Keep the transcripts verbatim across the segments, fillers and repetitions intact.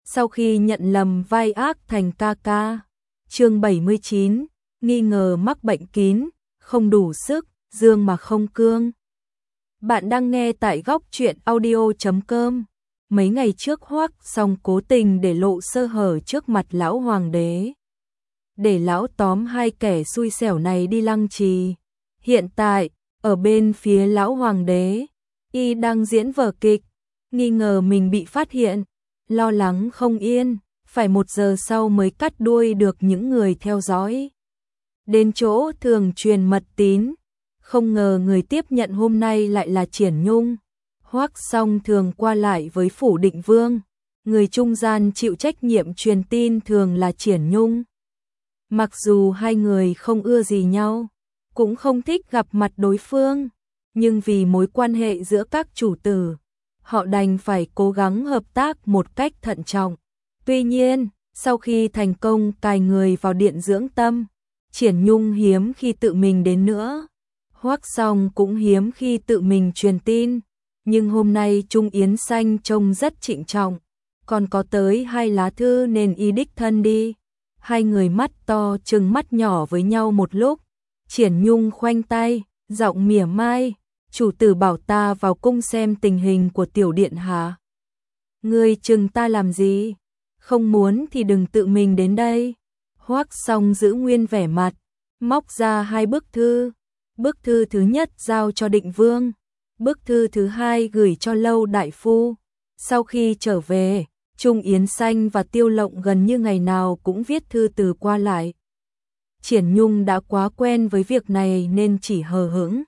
sau khi nhận lầm vai ác thành ca ca. Chương bảy mươi chín, nghi ngờ mắc bệnh kín, không đủ sức, dương mà không cương. Bạn đang nghe tại góc truyện audio chấm com. Mấy ngày trước Hoắc Song cố tình để lộ sơ hở trước mặt lão hoàng đế, để lão tóm hai kẻ xui xẻo này đi lăng trì. Hiện tại, ở bên phía lão hoàng đế, y đang diễn vở kịch, nghi ngờ mình bị phát hiện, lo lắng không yên, phải một giờ sau mới cắt đuôi được những người theo dõi. Đến chỗ thường truyền mật tín, không ngờ người tiếp nhận hôm nay lại là Triển Nhung. Hoắc Song thường qua lại với Phủ Định Vương, người trung gian chịu trách nhiệm truyền tin thường là Triển Nhung. Mặc dù hai người không ưa gì nhau, cũng không thích gặp mặt đối phương, nhưng vì mối quan hệ giữa các chủ tử, họ đành phải cố gắng hợp tác một cách thận trọng. Tuy nhiên, sau khi thành công cài người vào điện dưỡng tâm, Triển Nhung hiếm khi tự mình đến nữa. Hoắc Song cũng hiếm khi tự mình truyền tin, nhưng hôm nay Trung Yến Xanh trông rất trịnh trọng, còn có tới hai lá thư nên y đích thân đi. Hai người mắt to trừng mắt nhỏ với nhau một lúc, Triển Nhung khoanh tay, giọng mỉa mai, chủ tử bảo ta vào cung xem tình hình của tiểu điện hạ. Ngươi chừng ta làm gì? Không muốn thì đừng tự mình đến đây. Hoắc Song giữ nguyên vẻ mặt, móc ra hai bức thư. Bức thư thứ nhất giao cho Định Vương, bức thư thứ hai gửi cho Lâu đại phu. Sau khi trở về, Trung Yến Xanh và Tiêu Lộng gần như ngày nào cũng viết thư từ qua lại. Triển Nhung đã quá quen với việc này nên chỉ hờ hững.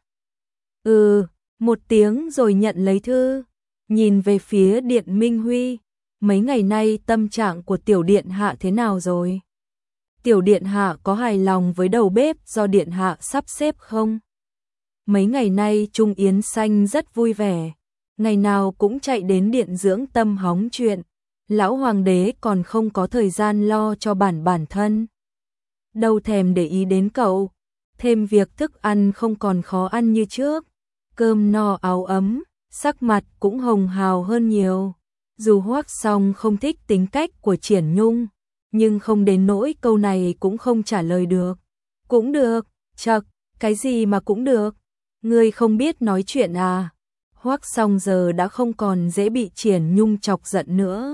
Ừ, một tiếng rồi nhận lấy thư, nhìn về phía Điện Minh Huy, mấy ngày nay tâm trạng của tiểu điện hạ thế nào rồi? Tiểu điện hạ có hài lòng với đầu bếp do điện hạ sắp xếp không? Mấy ngày nay Trung Yến Xanh rất vui vẻ, ngày nào cũng chạy đến điện dưỡng tâm hóng chuyện. Lão hoàng đế còn không có thời gian lo cho bản bản thân, đâu thèm để ý đến cậu. Thêm việc thức ăn không còn khó ăn như trước, cơm no áo ấm, sắc mặt cũng hồng hào hơn nhiều. Dù Hoắc Song không thích tính cách của Triển Nhung, nhưng không đến nỗi câu này cũng không trả lời được. Cũng được, chậc, cái gì mà cũng được, ngươi không biết nói chuyện à? Hoắc Song giờ đã không còn dễ bị Triển Nhung chọc giận nữa.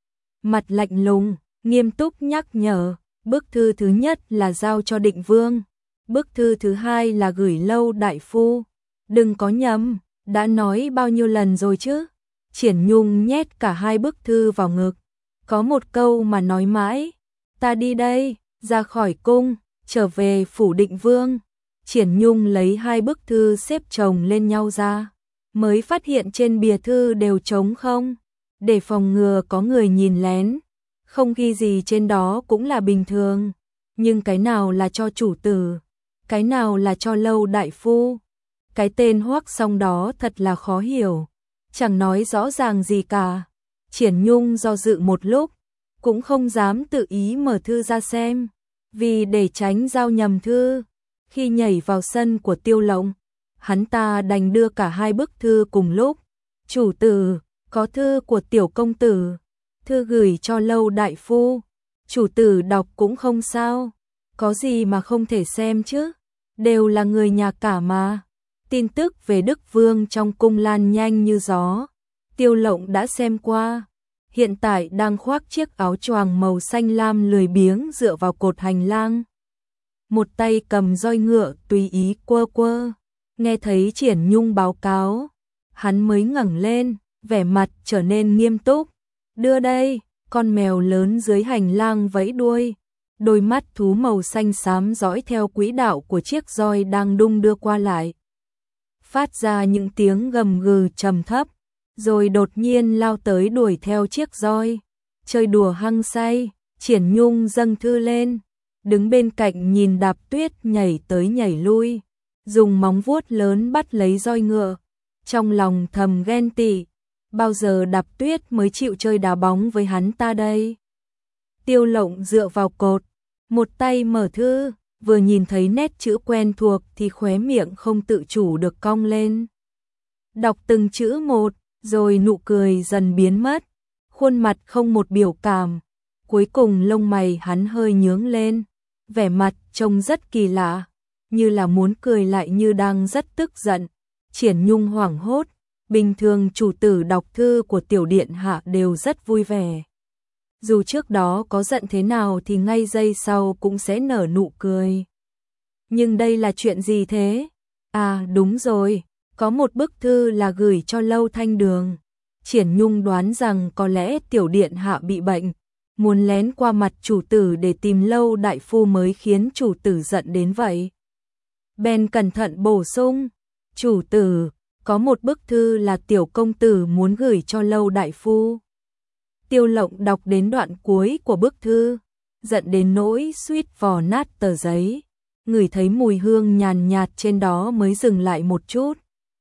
Mặt lạnh lùng, nghiêm túc nhắc nhở, bức thư thứ nhất là giao cho Định Vương, bức thư thứ hai là gửi Lâu đại phu. Đừng có nhầm, đã nói bao nhiêu lần rồi chứ? Triển Nhung nhét cả hai bức thư vào ngực, có một câu mà nói mãi, ta đi đây, ra khỏi cung, trở về Phủ Định Vương. Triển Nhung lấy hai bức thư xếp chồng lên nhau ra, mới phát hiện trên bìa thư đều trống không. Để phòng ngừa có người nhìn lén, không ghi gì trên đó cũng là bình thường, nhưng cái nào là cho chủ tử, cái nào là cho Lâu đại phu? Cái tên Hoắc Song đó thật là khó hiểu, chẳng nói rõ ràng gì cả. Triển Nhung do dự một lúc, cũng không dám tự ý mở thư ra xem, vì để tránh giao nhầm thư. Khi nhảy vào sân của Tiêu Lộng, hắn ta đành đưa cả hai bức thư cùng lúc. Chủ tử, có thư của tiểu công tử, thư gửi cho Lâu đại phu, chủ tử đọc cũng không sao, có gì mà không thể xem chứ, đều là người nhà cả mà. Tin tức về Đức Vương trong cung lan nhanh như gió, Tiêu Lộng đã xem qua, hiện tại đang khoác chiếc áo choàng màu xanh lam lười biếng dựa vào cột hành lang, một tay cầm roi ngựa tùy ý quơ quơ. Nghe thấy Triển Nhung báo cáo, hắn mới ngẩng lên, vẻ mặt trở nên nghiêm túc. Đưa đây, con mèo lớn dưới hành lang vẫy đuôi, đôi mắt thú màu xanh xám dõi theo quỹ đạo của chiếc roi đang đung đưa qua lại, phát ra những tiếng gầm gừ trầm thấp, rồi đột nhiên lao tới đuổi theo chiếc roi. Chơi đùa hăng say, Triển Nhung dâng thư lên, đứng bên cạnh nhìn Đạp Tuyết nhảy tới nhảy lui, dùng móng vuốt lớn bắt lấy roi ngựa, trong lòng thầm ghen tị. Bao giờ Đạp Tuyết mới chịu chơi đá bóng với hắn ta đây? Tiêu Lộng dựa vào cột, một tay mở thư, vừa nhìn thấy nét chữ quen thuộc thì khóe miệng không tự chủ được cong lên. Đọc từng chữ một, rồi nụ cười dần biến mất, khuôn mặt không một biểu cảm, cuối cùng lông mày hắn hơi nhướng lên, vẻ mặt trông rất kỳ lạ, như là muốn cười lại như đang rất tức giận. Triển Nhung hoảng hốt, bình thường chủ tử đọc thư của tiểu điện hạ đều rất vui vẻ. Dù trước đó có giận thế nào thì ngay giây sau cũng sẽ nở nụ cười. Nhưng đây là chuyện gì thế? À đúng rồi, có một bức thư là gửi cho Lâu Thanh Đường. Triển Nhung đoán rằng có lẽ tiểu điện hạ bị bệnh, muốn lén qua mặt chủ tử để tìm Lâu đại phu mới khiến chủ tử giận đến vậy. Bèn cẩn thận bổ sung, chủ tử, có một bức thư là tiểu công tử muốn gửi cho Lâu đại phu. Tiêu Lộng đọc đến đoạn cuối của bức thư, giận đến nỗi suýt vò nát tờ giấy, ngửi thấy mùi hương nhàn nhạt trên đó mới dừng lại một chút.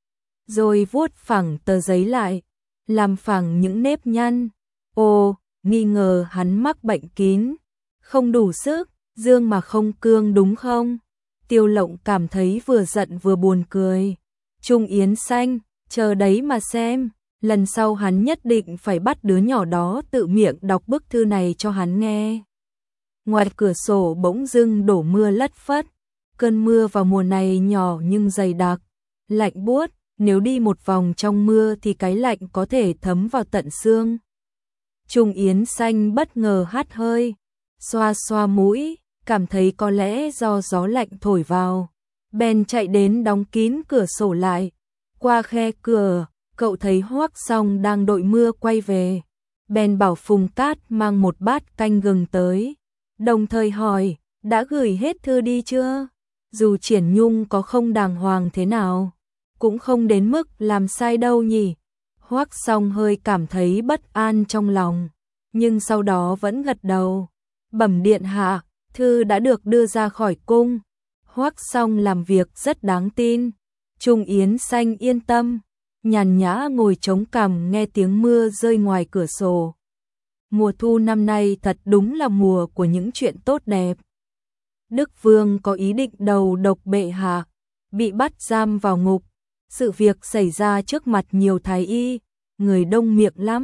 Rồi vuốt phẳng tờ giấy lại, làm phẳng những nếp nhăn. Ồ, nghi ngờ hắn mắc bệnh kín, không đủ sức, dương mà không cương đúng không? Tiêu Lộng cảm thấy vừa giận vừa buồn cười. Trung Yến Xanh, chờ đấy mà xem, lần sau hắn nhất định phải bắt đứa nhỏ đó tự miệng đọc bức thư này cho hắn nghe. Ngoài cửa sổ bỗng dưng đổ mưa lất phất, cơn mưa vào mùa này nhỏ nhưng dày đặc, lạnh buốt, nếu đi một vòng trong mưa thì cái lạnh có thể thấm vào tận xương. Trung Yến Xanh bất ngờ hắt hơi, xoa xoa mũi, cảm thấy có lẽ do gió lạnh thổi vào. Bèn chạy đến đóng kín cửa sổ lại. Qua khe cửa, cậu thấy Hoắc Song đang đội mưa quay về. Bèn bảo Phùng Cát mang một bát canh gừng tới, đồng thời hỏi, đã gửi hết thư đi chưa? Dù Triển Nhung có không đàng hoàng thế nào, cũng không đến mức làm sai đâu nhỉ. Hoắc Song hơi cảm thấy bất an trong lòng, nhưng sau đó vẫn gật đầu. Bẩm điện hạ, thư đã được đưa ra khỏi cung. Hoắc Song làm việc rất đáng tin. Trung Yến Xanh yên tâm, nhàn nhã ngồi chống cằm nghe tiếng mưa rơi ngoài cửa sổ. Mùa thu năm nay thật đúng là mùa của những chuyện tốt đẹp. Đức Vương có ý định đầu độc bệ hạ, bị bắt giam vào ngục. Sự việc xảy ra trước mặt nhiều thái y, người đông miệng lắm.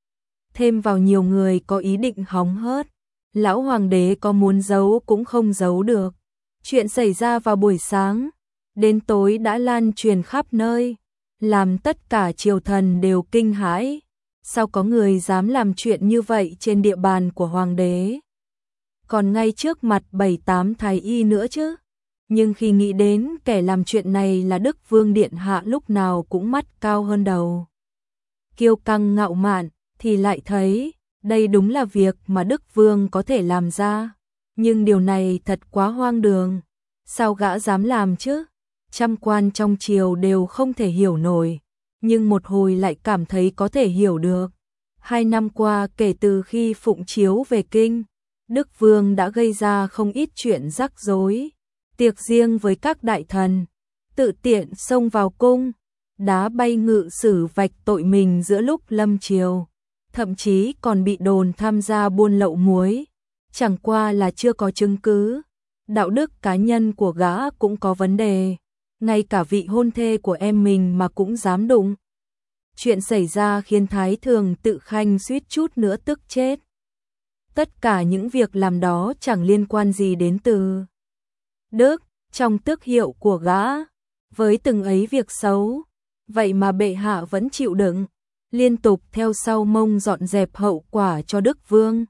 Thêm vào nhiều người có ý định hóng hớt, lão hoàng đế có muốn giấu cũng không giấu được. Chuyện xảy ra vào buổi sáng, đến tối đã lan truyền khắp nơi, làm tất cả triều thần đều kinh hãi. Sao có người dám làm chuyện như vậy trên địa bàn của hoàng đế? Còn ngay trước mặt bảy tám thái y nữa chứ. Nhưng khi nghĩ đến kẻ làm chuyện này là Đức Vương điện hạ lúc nào cũng mắt cao hơn đầu, kiêu căng ngạo mạn, thì lại thấy đây đúng là việc mà Đức Vương có thể làm ra. Nhưng điều này thật quá hoang đường. Sao gã dám làm chứ? Trăm quan trong triều đều không thể hiểu nổi, nhưng một hồi lại cảm thấy có thể hiểu được. Hai năm qua kể từ khi phụng chiếu về kinh, Đức Vương đã gây ra không ít chuyện rắc rối. Tiệc riêng với các đại thần, tự tiện xông vào cung, đá bay ngự sử vạch tội mình giữa lúc lâm triều, thậm chí còn bị đồn tham gia buôn lậu muối. Chẳng qua là chưa có chứng cứ, đạo đức cá nhân của gã cũng có vấn đề, ngay cả vị hôn thê của em mình mà cũng dám đụng. Chuyện xảy ra khiến Thái Thường Tự Khanh suýt chút nữa tức chết. Tất cả những việc làm đó chẳng liên quan gì đến từ Đức, trong tước hiệu của gã, với từng ấy việc xấu, vậy mà bệ hạ vẫn chịu đựng, liên tục theo sau mông dọn dẹp hậu quả cho Đức Vương.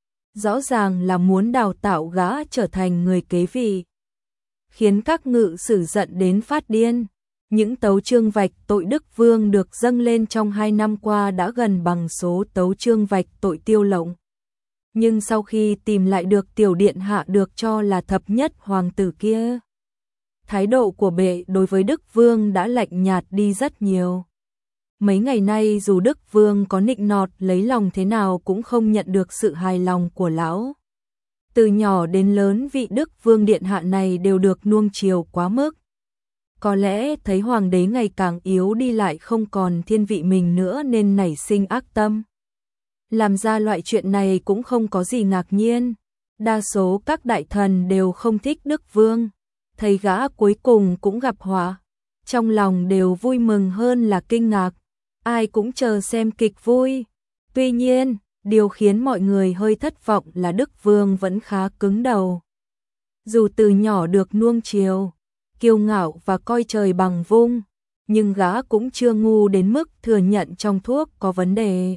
Rõ ràng là muốn đào tạo gã trở thành người kế vị, khiến các ngự sử giận đến phát điên. Những tấu chương vạch tội Đức Vương được dâng lên trong hai năm qua đã gần bằng số tấu chương vạch tội Tiêu Lộng. Nhưng sau khi tìm lại được tiểu điện hạ được cho là thập nhất hoàng tử kia, thái độ của bệ đối với Đức Vương đã lạnh nhạt đi rất nhiều. Mấy ngày nay dù Đức Vương có nịnh nọt lấy lòng thế nào cũng không nhận được sự hài lòng của lão. Từ nhỏ đến lớn vị Đức Vương điện hạ này đều được nuông chiều quá mức. Có lẽ thấy hoàng đế ngày càng yếu đi lại không còn thiên vị mình nữa nên nảy sinh ác tâm. Làm ra loại chuyện này cũng không có gì ngạc nhiên. Đa số các đại thần đều không thích Đức Vương, thấy gã cuối cùng cũng gặp họa, trong lòng đều vui mừng hơn là kinh ngạc. Ai cũng chờ xem kịch vui. Tuy nhiên, điều khiến mọi người hơi thất vọng là Đức Vương vẫn khá cứng đầu. Dù từ nhỏ được nuông chiều, kiêu ngạo và coi trời bằng vung, nhưng gã cũng chưa ngu đến mức thừa nhận trong thuốc có vấn đề.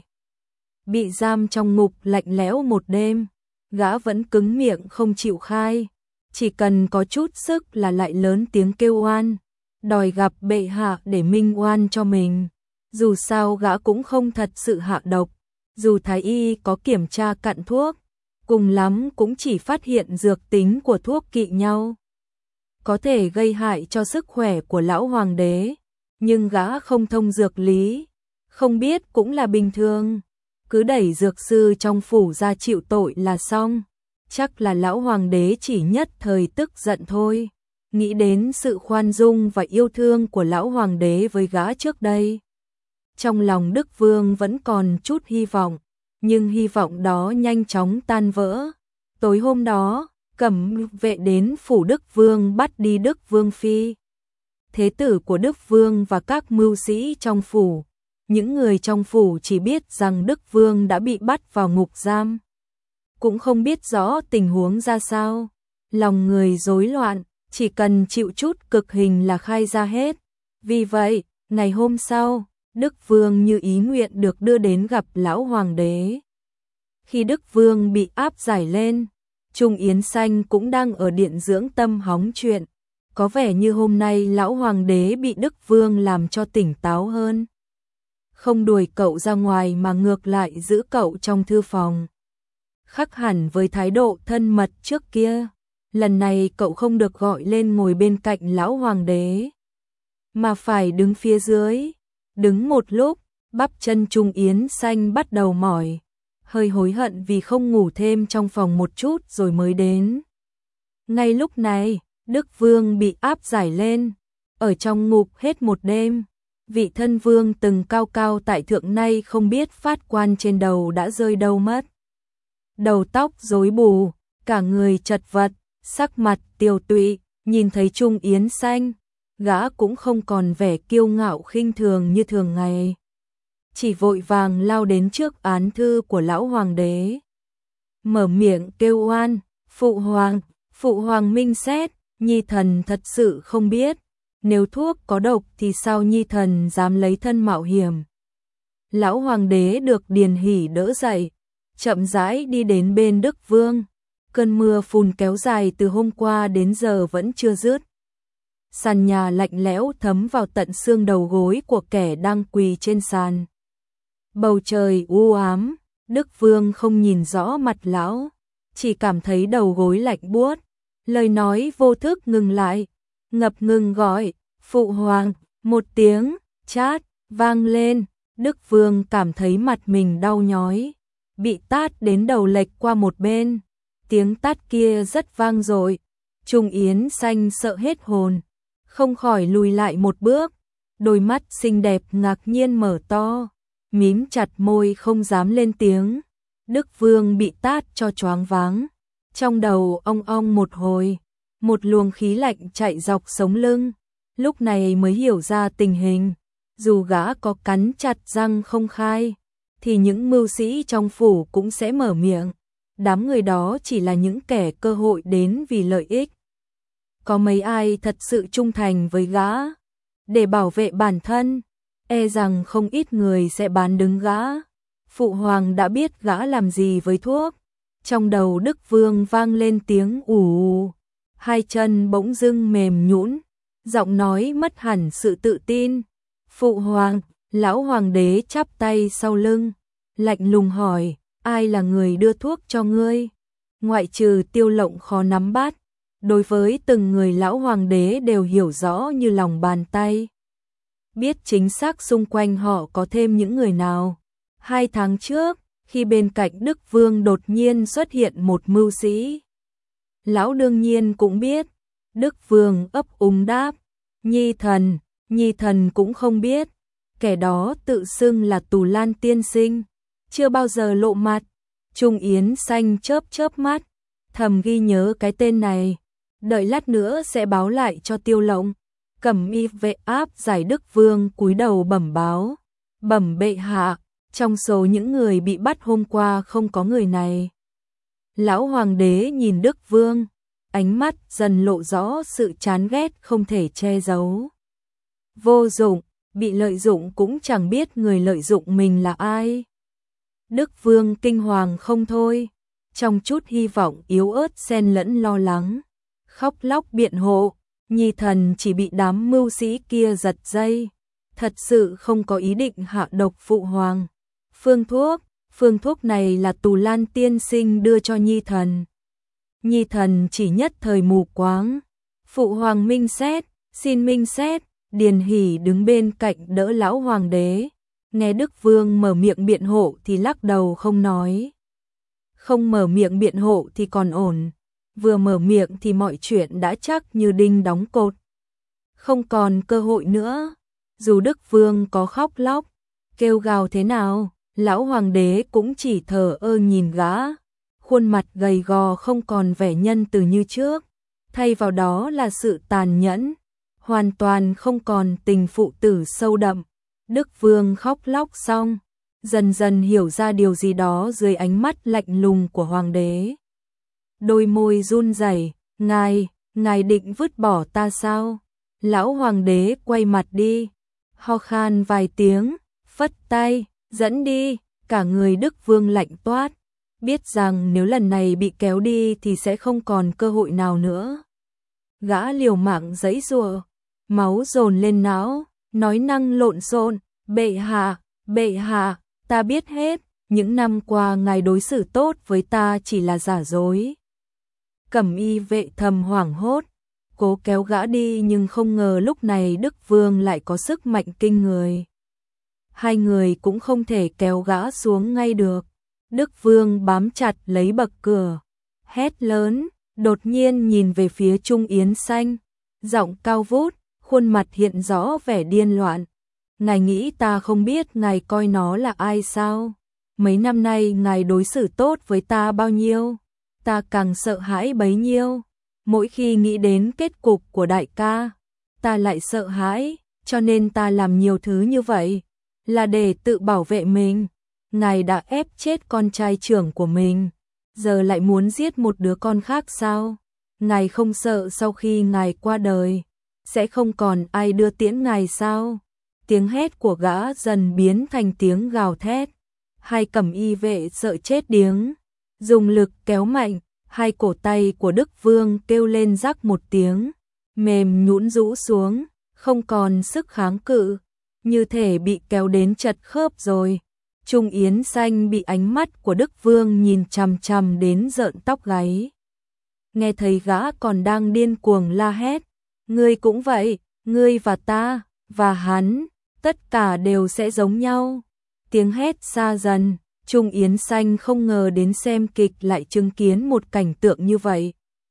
Bị giam trong ngục lạnh lẽo một đêm, gã vẫn cứng miệng không chịu khai, chỉ cần có chút sức là lại lớn tiếng kêu oan, đòi gặp bệ hạ để minh oan cho mình. Dù sao gã cũng không thật sự hạ độc, dù thái y có kiểm tra cặn thuốc, cùng lắm cũng chỉ phát hiện dược tính của thuốc kỵ nhau, có thể gây hại cho sức khỏe của lão hoàng đế, nhưng gã không thông dược lý, không biết cũng là bình thường, cứ đẩy dược sư trong phủ ra chịu tội là xong. Chắc là lão hoàng đế chỉ nhất thời tức giận thôi, nghĩ đến sự khoan dung và yêu thương của lão hoàng đế với gã trước đây. Trong lòng Đức Vương vẫn còn chút hy vọng, nhưng hy vọng đó nhanh chóng tan vỡ. Tối hôm đó, cẩm vệ đến phủ Đức Vương bắt đi Đức Vương Phi, thế tử của Đức Vương và các mưu sĩ trong phủ. Những người trong phủ chỉ biết rằng Đức Vương đã bị bắt vào ngục giam, cũng không biết rõ tình huống ra sao. Lòng người rối loạn, chỉ cần chịu chút cực hình là khai ra hết. Vì vậy, ngày hôm sau, Đức Vương như ý nguyện được đưa đến gặp lão hoàng đế. Khi Đức Vương bị áp giải lên, Trung Yến Xanh cũng đang ở điện dưỡng tâm hóng chuyện. Có vẻ như hôm nay lão hoàng đế bị Đức Vương làm cho tỉnh táo hơn. Không đuổi cậu ra ngoài mà ngược lại giữ cậu trong thư phòng. Khác hẳn với thái độ thân mật trước kia, lần này cậu không được gọi lên ngồi bên cạnh lão hoàng đế, mà phải đứng phía dưới. Đứng một lúc, bắp chân Trung Yến Xanh bắt đầu mỏi, hơi hối hận vì không ngủ thêm trong phòng một chút rồi mới đến. Ngay lúc này, Đức Vương bị áp giải lên, ở trong ngục hết một đêm. Vị thân vương từng cao cao tại thượng nay không biết phát quan trên đầu đã rơi đâu mất. Đầu tóc rối bù, cả người chật vật, sắc mặt tiều tụy, nhìn thấy Trung Yến Xanh, gã cũng không còn vẻ kiêu ngạo khinh thường như thường ngày. Chỉ vội vàng lao đến trước án thư của lão hoàng đế. Mở miệng kêu oan, phụ hoàng, phụ hoàng minh xét, nhi thần thật sự không biết. Nếu thuốc có độc thì sao nhi thần dám lấy thân mạo hiểm. Lão hoàng đế được Điền Hỷ đỡ dậy, chậm rãi đi đến bên Đức Vương. Cơn mưa phùn kéo dài từ hôm qua đến giờ vẫn chưa dứt. Sàn nhà lạnh lẽo thấm vào tận xương đầu gối của kẻ đang quỳ trên sàn. Bầu trời u ám, Đức Vương không nhìn rõ mặt lão, chỉ cảm thấy đầu gối lạnh buốt. Lời nói vô thức ngừng lại, ngập ngừng gọi, phụ hoàng, một tiếng, chát, vang lên. Đức Vương cảm thấy mặt mình đau nhói, bị tát đến đầu lệch qua một bên. Tiếng tát kia rất vang dội, Trung Yến Xanh sợ hết hồn, không khỏi lùi lại một bước, đôi mắt xinh đẹp ngạc nhiên mở to, mím chặt môi không dám lên tiếng. Đức Vương bị tát cho choáng váng, trong đầu ong ong một hồi, một luồng khí lạnh chạy dọc sống lưng, lúc này mới hiểu ra tình hình. Dù gã có cắn chặt răng không khai, thì những mưu sĩ trong phủ cũng sẽ mở miệng. Đám người đó chỉ là những kẻ cơ hội đến vì lợi ích. Có mấy ai thật sự trung thành với gã để bảo vệ bản thân, e rằng không ít người sẽ bán đứng gã. Phụ hoàng đã biết gã làm gì với thuốc. Trong đầu Đức Vương vang lên tiếng ù ù, hai chân bỗng dưng mềm nhũn, giọng nói mất hẳn sự tự tin. Phụ hoàng, lão hoàng đế chắp tay sau lưng, lạnh lùng hỏi, ai là người đưa thuốc cho ngươi? Ngoại trừ Tiêu Lộng khó nắm bắt, đối với từng người lão hoàng đế đều hiểu rõ như lòng bàn tay. Biết chính xác xung quanh họ có thêm những người nào. Hai tháng trước, khi bên cạnh Đức Vương đột nhiên xuất hiện một mưu sĩ, lão đương nhiên cũng biết. Đức Vương ấp úng đáp, nhi thần, nhi thần cũng không biết. Kẻ đó tự xưng là Tù Lan tiên sinh, chưa bao giờ lộ mặt. Trung Yến Xanh chớp chớp mắt, thầm ghi nhớ cái tên này, đợi lát nữa sẽ báo lại cho Tiêu Lộng. Cẩm y vệ áp giải Đức Vương cúi đầu bẩm báo, bẩm bệ hạ, Trong số những người bị bắt hôm qua không có người này. Lão hoàng đế nhìn Đức Vương, ánh mắt dần lộ rõ sự chán ghét không thể che giấu. Vô dụng, bị lợi dụng cũng chẳng biết người lợi dụng mình là ai. Đức Vương kinh hoàng không thôi, trong chút hy vọng yếu ớt xen lẫn lo lắng, khóc lóc biện hộ, nhi thần chỉ bị đám mưu sĩ kia giật dây, thật sự không có ý định hạ độc phụ hoàng. Phương thuốc, phương thuốc này là Tù Lan tiên sinh đưa cho nhi thần. Nhi thần chỉ nhất thời mù quáng. Phụ hoàng minh xét, xin minh xét. Điền Hỷ đứng bên cạnh đỡ lão hoàng đế, nghe Đức Vương mở miệng biện hộ thì lắc đầu không nói. Không mở miệng biện hộ thì còn ổn, vừa mở miệng thì mọi chuyện đã chắc như đinh đóng cột. Không còn cơ hội nữa, dù Đức Vương có khóc lóc, kêu gào thế nào, lão hoàng đế cũng chỉ thờ ơ nhìn gã, khuôn mặt gầy gò không còn vẻ nhân từ như trước, thay vào đó là sự tàn nhẫn, hoàn toàn không còn tình phụ tử sâu đậm. Đức Vương khóc lóc xong, dần dần hiểu ra điều gì đó dưới ánh mắt lạnh lùng của hoàng đế. Đôi môi run rẩy, "Ngài, ngài định vứt bỏ ta sao?" Lão hoàng đế quay mặt đi, ho khan vài tiếng, phất tay, "Dẫn đi." Cả người Đức Vương lạnh toát, biết rằng nếu lần này bị kéo đi thì sẽ không còn cơ hội nào nữa. Gã liều mạng giãy giụa, máu dồn lên não, nói năng lộn xộn, "Bệ hạ, bệ hạ, ta biết hết, những năm qua ngài đối xử tốt với ta chỉ là giả dối." Cẩm y vệ thầm hoảng hốt, cố kéo gã đi nhưng không ngờ lúc này Đức Vương lại có sức mạnh kinh người. Hai người cũng không thể kéo gã xuống ngay được. Đức Vương bám chặt lấy bậc cửa, hét lớn, đột nhiên nhìn về phía Trung Yến Xanh, giọng cao vút, khuôn mặt hiện rõ vẻ điên loạn. "Ngài nghĩ ta không biết ngài coi nó là ai sao? Mấy năm nay ngài đối xử tốt với ta bao nhiêu, ta càng sợ hãi bấy nhiêu. Mỗi khi nghĩ đến kết cục của đại ca, ta lại sợ hãi, cho nên ta làm nhiều thứ như vậy, là để tự bảo vệ mình. Ngài đã ép chết con trai trưởng của mình, giờ lại muốn giết một đứa con khác sao? Ngài không sợ sau khi ngài qua đời, sẽ không còn ai đưa tiễn ngài sao?" Tiếng hét của gã dần biến thành tiếng gào thét. Hai cẩm y vệ sợ chết điếng, dùng lực kéo mạnh, hai cổ tay của Đức Vương kêu lên rắc một tiếng, mềm nhũn rũ xuống, không còn sức kháng cự, như thể bị kéo đến chật khớp rồi. Trung Yến Xanh bị ánh mắt của Đức Vương nhìn chằm chằm đến rợn tóc gáy. Nghe thấy gã còn đang điên cuồng la hét, "Ngươi cũng vậy, ngươi và ta, và hắn, tất cả đều sẽ giống nhau." Tiếng hét xa dần, Trung Yến Xanh không ngờ đến xem kịch lại chứng kiến một cảnh tượng như vậy.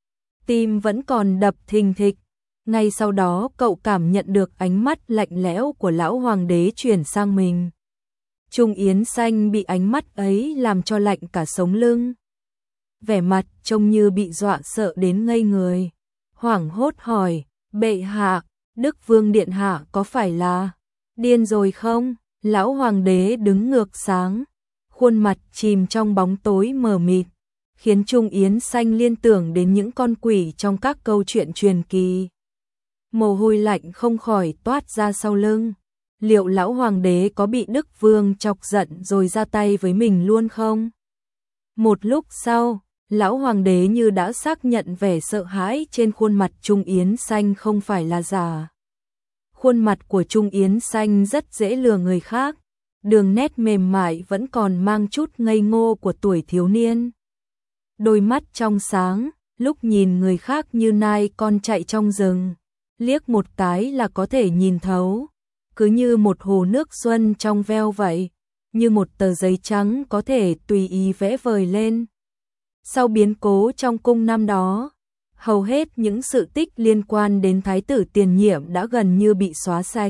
Tim vẫn còn đập thình thịch, ngay sau đó cậu cảm nhận được ánh mắt lạnh lẽo của lão hoàng đế chuyển sang mình. Trung Yến Xanh bị ánh mắt ấy làm cho lạnh cả sống lưng. Vẻ mặt trông như bị dọa sợ đến ngây người. Hoảng hốt hỏi, "Bệ hạ, Đức Vương điện hạ có phải là điên rồi không?" Lão hoàng đế đứng ngược sáng, khuôn mặt chìm trong bóng tối mờ mịt, khiến Trung Yến Xanh liên tưởng đến những con quỷ trong các câu chuyện truyền kỳ. Mồ hôi lạnh không khỏi toát ra sau lưng. Liệu lão hoàng đế có bị Đức Vương chọc giận rồi ra tay với mình luôn không? Một lúc sau, lão hoàng đế như đã xác nhận vẻ sợ hãi trên khuôn mặt Trung Yến Xanh không phải là giả. Khuôn mặt của Trung Yến Xanh rất dễ lừa người khác, đường nét mềm mại vẫn còn mang chút ngây ngô của tuổi thiếu niên. Đôi mắt trong sáng, lúc nhìn người khác như nai con chạy trong rừng, liếc một cái là có thể nhìn thấu, cứ như một hồ nước xuân trong veo vậy, như một tờ giấy trắng có thể tùy ý vẽ vời lên. Sau biến cố trong cung năm đó, hầu hết những sự tích liên quan đến thái tử tiền nhiệm đã gần như bị xóa sạch.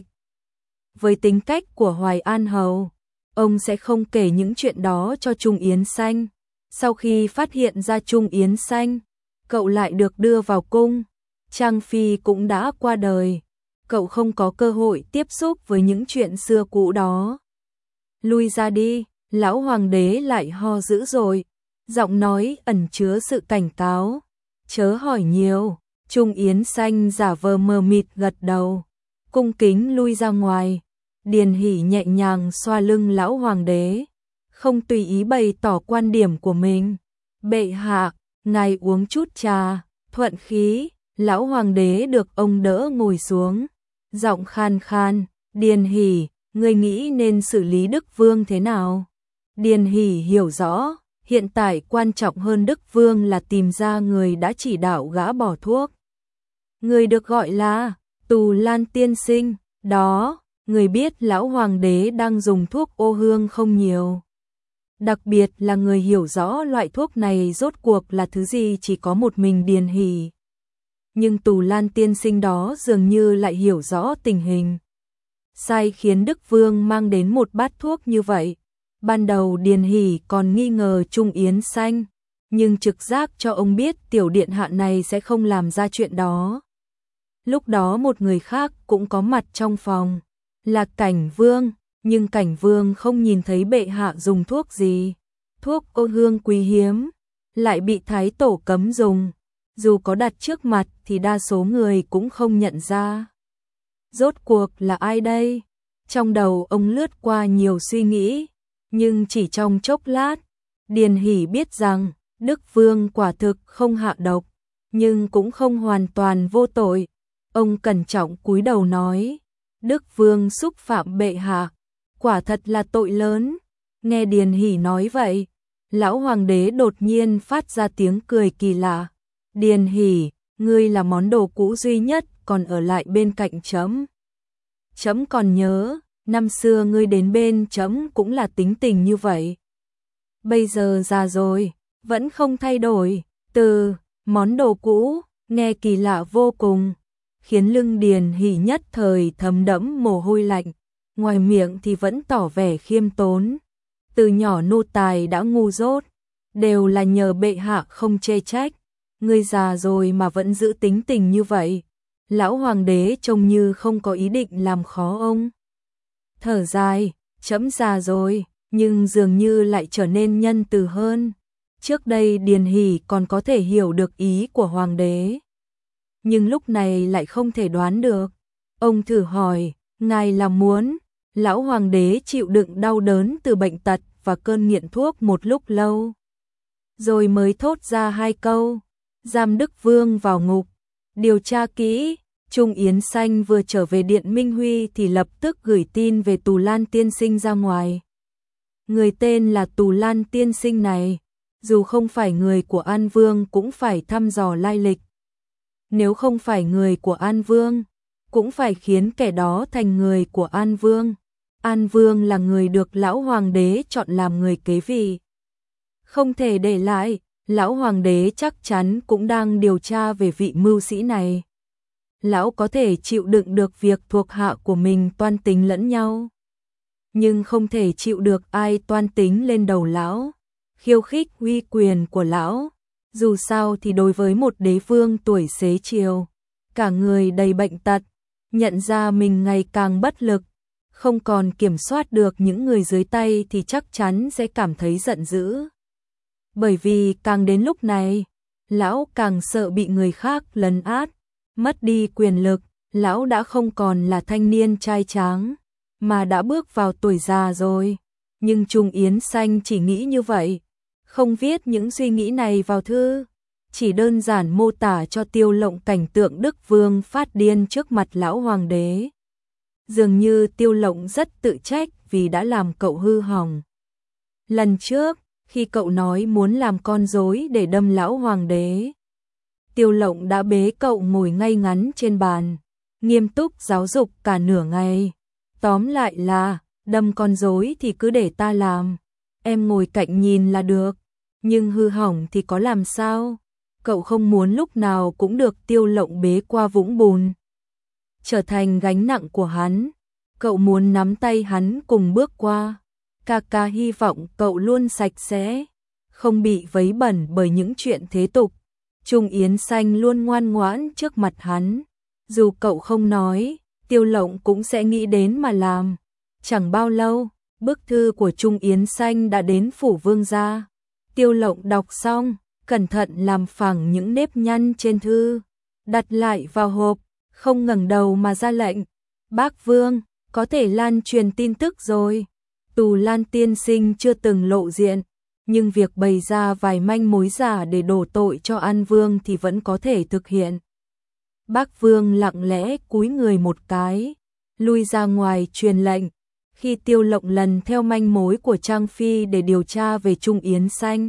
Với tính cách của Hoài An Hầu, ông sẽ không kể những chuyện đó cho Trung Yến Xanh. Sau khi phát hiện ra Trung Yến Xanh, cậu lại được đưa vào cung. Trang Phi cũng đã qua đời, cậu không có cơ hội tiếp xúc với những chuyện xưa cũ đó. lui ra đi, lão hoàng đế lại ho dữ rồi, giọng nói ẩn chứa sự cảnh cáo, chớ hỏi nhiều. Trung Yến Xanh giả vờ mờ mịt gật đầu, cung kính lui ra ngoài. Điền Hỷ nhẹ nhàng xoa lưng lão hoàng đế, không tùy ý bày tỏ quan điểm của mình. Bệ hạ, ngài uống chút trà, thuận khí. Lão hoàng đế được ông đỡ ngồi xuống, giọng khan khan, Điền Hỷ, ngươi nghĩ nên xử lý Đức Vương thế nào? Điền Hỷ hiểu rõ, hiện tại quan trọng hơn Đức Vương là tìm ra người đã chỉ đạo gã bỏ thuốc. Người được gọi là Tù Lan tiên sinh, đó, người biết lão hoàng đế đang dùng thuốc ô hương không nhiều. Đặc biệt là người hiểu rõ loại thuốc này rốt cuộc là thứ gì chỉ có một mình Điền Hỷ. Nhưng Tù Lan tiên sinh đó dường như lại hiểu rõ tình hình. Sai khiến Đức Vương mang đến một bát thuốc như vậy. Ban đầu Điền Hỷ còn nghi ngờ Trung Yến Xanh, nhưng trực giác cho ông biết tiểu điện hạ này sẽ không làm ra chuyện đó. Lúc đó một người khác cũng có mặt trong phòng, là Cảnh Vương, nhưng Cảnh Vương không nhìn thấy bệ hạ dùng thuốc gì. Thuốc ô hương quý hiếm, lại bị Thái Tổ cấm dùng. Dù có đặt trước mặt thì đa số người cũng không nhận ra. Rốt cuộc là ai đây? Trong đầu ông lướt qua nhiều suy nghĩ, nhưng chỉ trong chốc lát, Điền Hỷ biết rằng Đức Vương quả thực không hạ độc, nhưng cũng không hoàn toàn vô tội. Ông cẩn trọng cúi đầu nói, Đức Vương xúc phạm bệ hạ, quả thật là tội lớn. Nghe Điền Hỷ nói vậy, lão hoàng đế đột nhiên phát ra tiếng cười kỳ lạ. Điền Hỷ, ngươi là món đồ cũ duy nhất còn ở lại bên cạnh trẫm. Trẫm còn nhớ, năm xưa ngươi đến bên trẫm cũng là tính tình như vậy. Bây giờ già rồi, vẫn không thay đổi. Từ món đồ cũ, nghe kỳ lạ vô cùng, khiến lưng Điền Hỷ nhất thời thấm đẫm mồ hôi lạnh, ngoài miệng thì vẫn tỏ vẻ khiêm tốn. Từ nhỏ nô tài đã ngu dốt, đều là nhờ bệ hạ không chê trách. Ngươi già rồi mà vẫn giữ tính tình như vậy. Lão hoàng đế trông như không có ý định làm khó ông. Thở dài, trẫm già rồi, nhưng dường như lại trở nên nhân từ hơn. Trước đây Điền Hỷ còn có thể hiểu được ý của hoàng đế, nhưng lúc này lại không thể đoán được. Ông thử hỏi, ngài là muốn? Lão hoàng đế chịu đựng đau đớn từ bệnh tật và cơn nghiện thuốc một lúc lâu, rồi mới thốt ra hai câu, giam Đức Vương vào ngục, điều tra kỹ. Trung Yến Xanh vừa trở về Điện Minh Huy thì lập tức gửi tin về Tù Lan tiên sinh ra ngoài. Người tên là Tù Lan tiên sinh này, dù không phải người của An Vương cũng phải thăm dò lai lịch. Nếu không phải người của An Vương, cũng phải khiến kẻ đó thành người của An Vương. An Vương là người được lão hoàng đế chọn làm người kế vị, không thể để lại. Lão hoàng đế chắc chắn cũng đang điều tra về vị mưu sĩ này. Lão có thể chịu đựng được việc thuộc hạ của mình toan tính lẫn nhau, nhưng không thể chịu được ai toan tính lên đầu lão, khiêu khích uy quyền của lão. Dù sao thì đối với một đế vương tuổi xế chiều, cả người đầy bệnh tật, nhận ra mình ngày càng bất lực, không còn kiểm soát được những người dưới tay thì chắc chắn sẽ cảm thấy giận dữ. Bởi vì càng đến lúc này, lão càng sợ bị người khác lấn át, mất đi quyền lực. Lão đã không còn là thanh niên trai tráng, mà đã bước vào tuổi già rồi. Nhưng Trung Yến Xanh chỉ nghĩ như vậy, không viết những suy nghĩ này vào thư, chỉ đơn giản mô tả cho Tiêu Lộng cảnh tượng Đức Vương phát điên trước mặt lão hoàng đế. Dường như Tiêu Lộng rất tự trách vì đã làm cậu hư hỏng. Lần trước, khi cậu nói muốn làm con rối để đâm lão hoàng đế, Tiêu Lộng đã bế cậu ngồi ngay ngắn trên bàn, nghiêm túc giáo dục cả nửa ngày. Tóm lại là, đâm con rối thì cứ để ta làm, em ngồi cạnh nhìn là được, nhưng hư hỏng thì có làm sao? Cậu không muốn lúc nào cũng được Tiêu Lộng bế qua vũng bùn, trở thành gánh nặng của hắn. Cậu muốn nắm tay hắn cùng bước qua. Ca ca hy vọng cậu luôn sạch sẽ, không bị vấy bẩn bởi những chuyện thế tục. Trung Yến Xanh luôn ngoan ngoãn trước mặt hắn, dù cậu không nói, Tiêu Lộng cũng sẽ nghĩ đến mà làm. Chẳng bao lâu, Bức thư của Trung Yến Xanh đã đến phủ vương gia. Tiêu Lộng đọc xong, cẩn thận làm phẳng những nếp nhăn trên thư, đặt lại vào hộp, không ngẩng đầu mà ra lệnh. Bác Vương, có thể lan truyền tin tức rồi. Tù Lan tiên sinh chưa từng lộ diện, nhưng việc bày ra vài manh mối giả để đổ tội cho An Vương thì vẫn có thể thực hiện. Bác Vương lặng lẽ cúi người một cái, lui ra ngoài truyền lệnh. Khi Tiêu Lộng lần theo manh mối của Trang Phi để điều tra về Trung Yến Xanh,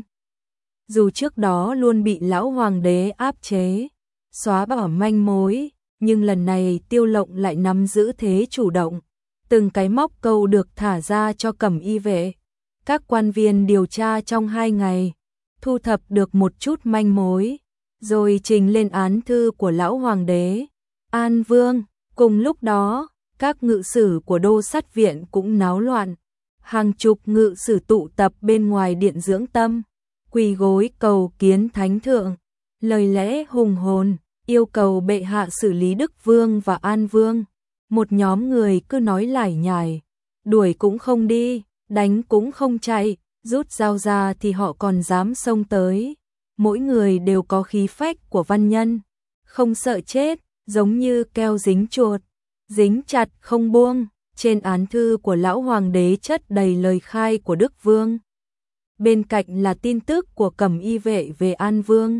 dù trước đó luôn bị lão hoàng đế áp chế, xóa bỏ manh mối, nhưng lần này Tiêu Lộng lại nắm giữ thế chủ động. Từng cái móc câu được thả ra cho Cẩm Y vệ. Các quan viên điều tra trong hai ngày, thu thập được một chút manh mối, rồi trình lên án thư của lão hoàng đế, An Vương. Cùng lúc đó, các ngự sử của đô sát viện cũng náo loạn. Hàng chục ngự sử tụ tập bên ngoài điện dưỡng tâm, quỳ gối cầu kiến thánh thượng, lời lẽ hùng hồn, yêu cầu bệ hạ xử lý Đức Vương và An Vương. Một nhóm người cứ nói lải nhải, đuổi cũng không đi, đánh cũng không chạy, rút dao ra thì họ còn dám xông tới. Mỗi người đều có khí phách của văn nhân, không sợ chết, giống như keo dính chuột, dính chặt không buông. Trên án thư của lão hoàng đế chất đầy lời khai của Đức Vương. Bên cạnh là tin tức của Cẩm Y vệ về An Vương.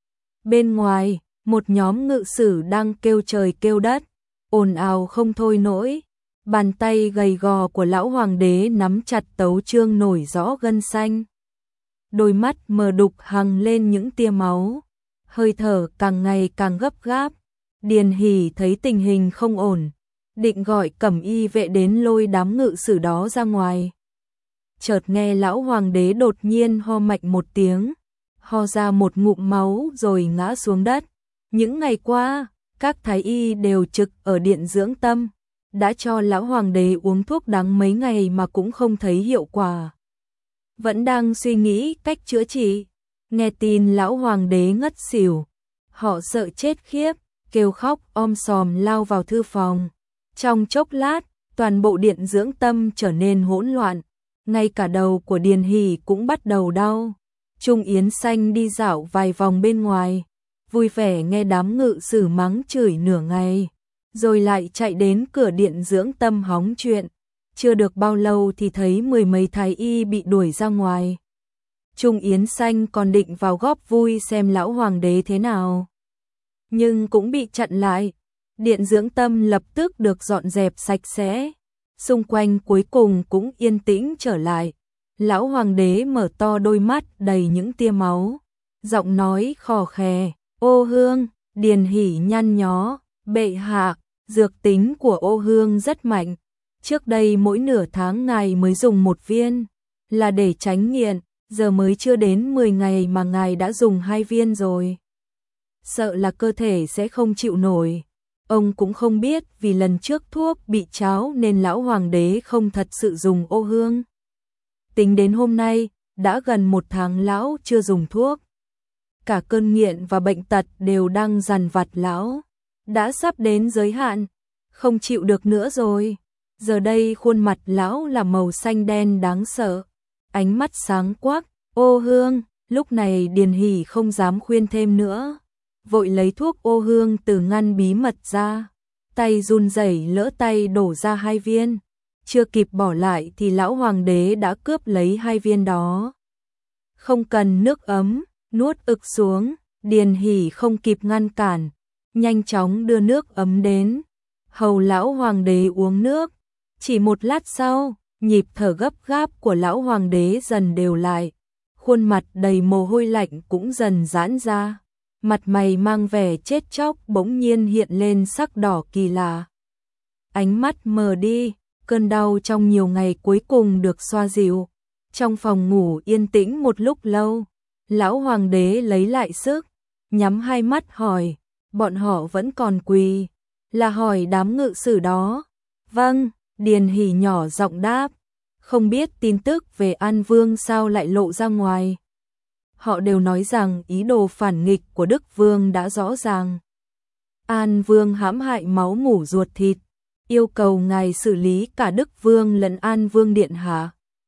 Bên ngoài, một nhóm ngự sử đang kêu trời kêu đất, ồn ào không thôi nổi. Bàn tay gầy gò của lão hoàng đế nắm chặt tấu chương nổi rõ gân xanh. Đôi mắt mờ đục hằng lên những tia máu, hơi thở càng ngày càng gấp gáp. Điền Hỷ thấy tình hình không ổn, định gọi Cẩm Y vệ đến lôi đám ngự sử đó ra ngoài. Chợt nghe lão hoàng đế đột nhiên ho mạnh một tiếng, ho ra một ngụm máu rồi ngã xuống đất. Những ngày qua, các thái y đều trực ở điện dưỡng tâm, đã cho lão hoàng đế uống thuốc đắng mấy ngày mà cũng không thấy hiệu quả. Vẫn đang suy nghĩ cách chữa trị, nghe tin lão hoàng đế ngất xỉu, họ sợ chết khiếp, kêu khóc om sòm lao vào thư phòng. Trong chốc lát, toàn bộ điện dưỡng tâm trở nên hỗn loạn, ngay cả đầu của Điền Hỷ cũng bắt đầu đau. Trung Yến Xanh đi dạo vài vòng bên ngoài, vui vẻ nghe đám ngự sử mắng chửi nửa ngày, rồi lại chạy đến cửa điện dưỡng tâm hóng chuyện. Chưa được bao lâu thì thấy mười mấy thái y bị đuổi ra ngoài. Trung Yến Xanh còn định vào góp vui xem lão hoàng đế thế nào, nhưng cũng bị chặn lại. Điện dưỡng tâm lập tức được dọn dẹp sạch sẽ, xung quanh cuối cùng cũng yên tĩnh trở lại. Lão hoàng đế mở to đôi mắt đầy những tia máu, giọng nói khò khè, ô hương. Điền Hỷ nhăn nhó, bệ hạ, dược tính của ô hương rất mạnh. Trước đây mỗi nửa tháng ngài mới dùng một viên, là để tránh nghiện, giờ mới chưa đến mười ngày mà ngài đã dùng hai viên rồi. Sợ là cơ thể sẽ không chịu nổi. Ông cũng không biết vì lần trước thuốc bị tráo nên lão hoàng đế không thật sự dùng ô hương. Tính đến hôm nay, đã gần một tháng lão chưa dùng thuốc. Cả cơn nghiện và bệnh tật đều đang dằn vặt lão, đã sắp đến giới hạn, không chịu được nữa rồi. Giờ đây khuôn mặt lão là màu xanh đen đáng sợ, ánh mắt sáng quắc, ô hương. Lúc này Điền Hỷ không dám khuyên thêm nữa, vội lấy thuốc ô hương từ ngăn bí mật ra, tay run rẩy lỡ tay đổ ra hai viên. Chưa kịp bỏ lại thì lão hoàng đế đã cướp lấy hai viên đó. Không cần nước ấm, nuốt ực xuống. Điền Hỷ không kịp ngăn cản, nhanh chóng đưa nước ấm đến, hầu lão hoàng đế uống nước. Chỉ một lát sau, nhịp thở gấp gáp của lão hoàng đế dần đều lại, khuôn mặt đầy mồ hôi lạnh cũng dần giãn ra, mặt mày mang vẻ chết chóc bỗng nhiên hiện lên sắc đỏ kỳ lạ. Ánh mắt mờ đi, cơn đau trong nhiều ngày cuối cùng được xoa dịu. Trong phòng ngủ yên tĩnh một lúc lâu, lão hoàng đế lấy lại sức, nhắm hai mắt hỏi, bọn họ vẫn còn quỳ, là hỏi đám ngự sử đó. Vâng. Điền Hỷ nhỏ giọng đáp, không biết tin tức về An Vương sao lại lộ ra ngoài. Họ đều nói rằng ý đồ phản nghịch của Đức Vương đã rõ ràng. An Vương hãm hại máu mủ ruột thịt, yêu cầu ngài xử lý cả Đức Vương lẫn An Vương điện hạ.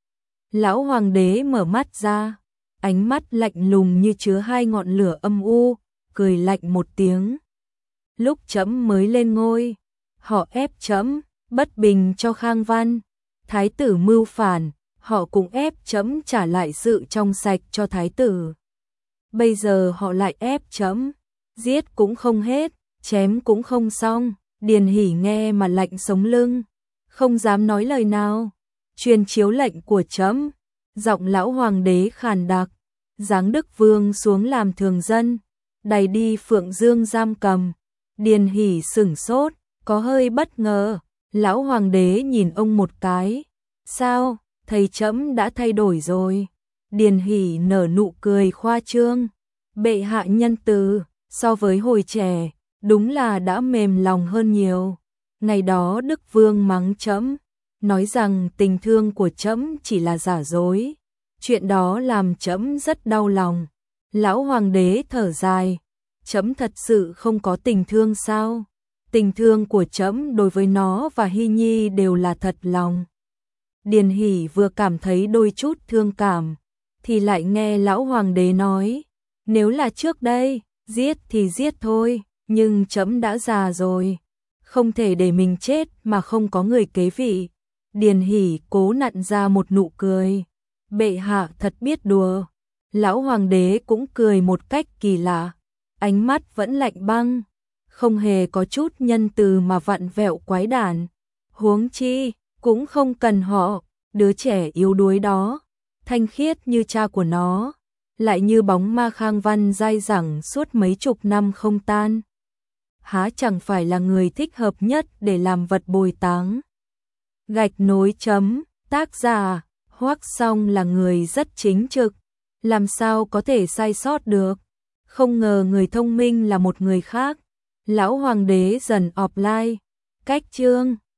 Lão hoàng đế mở mắt ra, ánh mắt lạnh lùng như chứa hai ngọn lửa âm u, cười lạnh một tiếng. Lúc trẫm mới lên ngôi, họ ép trẫm bất bình cho Khang Văn, thái tử mưu phản, họ cũng ép trẫm trả lại sự trong sạch cho thái tử. Bây giờ họ lại ép trẫm, giết cũng không hết, chém cũng không xong. Điền Hỉ nghe mà lạnh sống lưng, không dám nói lời nào. Truyền chiếu lệnh của trẫm. Giọng lão hoàng đế khàn đặc, giáng Đức Vương xuống làm thường dân, đày đi Phượng Dương giam cầm. Điền Hỉ sửng sốt, có hơi bất ngờ. Lão hoàng đế nhìn ông một cái, sao, thầy trẫm đã thay đổi rồi. Điền Hỉ nở nụ cười khoa trương, bệ hạ nhân từ, so với hồi trẻ, đúng là đã mềm lòng hơn nhiều. Ngày đó Đức Vương mắng trẫm, nói rằng tình thương của trẫm chỉ là giả dối. Chuyện đó làm trẫm rất đau lòng. Lão hoàng đế thở dài, trẫm thật sự không có tình thương sao? Tình thương của trẫm đối với nó và Hy Nhi đều là thật lòng. Điền Hỉ vừa cảm thấy đôi chút thương cảm, thì lại nghe lão hoàng đế nói, nếu là trước đây, giết thì giết thôi, nhưng trẫm đã già rồi, không thể để mình chết mà không có người kế vị. Điền Hỉ cố nặn ra một nụ cười, bệ hạ thật biết đùa. Lão hoàng đế cũng cười một cách kỳ lạ, ánh mắt vẫn lạnh băng, không hề có chút nhân từ mà vặn vẹo quái đản. Huống chi, cũng không cần họ, đứa trẻ yếu đuối đó, thanh khiết như cha của nó, lại như bóng ma Khang Văn dai dẳng suốt mấy chục năm không tan. Há chẳng phải là người thích hợp nhất để làm vật bồi táng. Gạch nối chấm, tác giả, Hoắc Song là người rất chính trực, làm sao có thể sai sót được. Không ngờ người thông minh là một người khác. Lão hoàng đế dần offline, cách chương.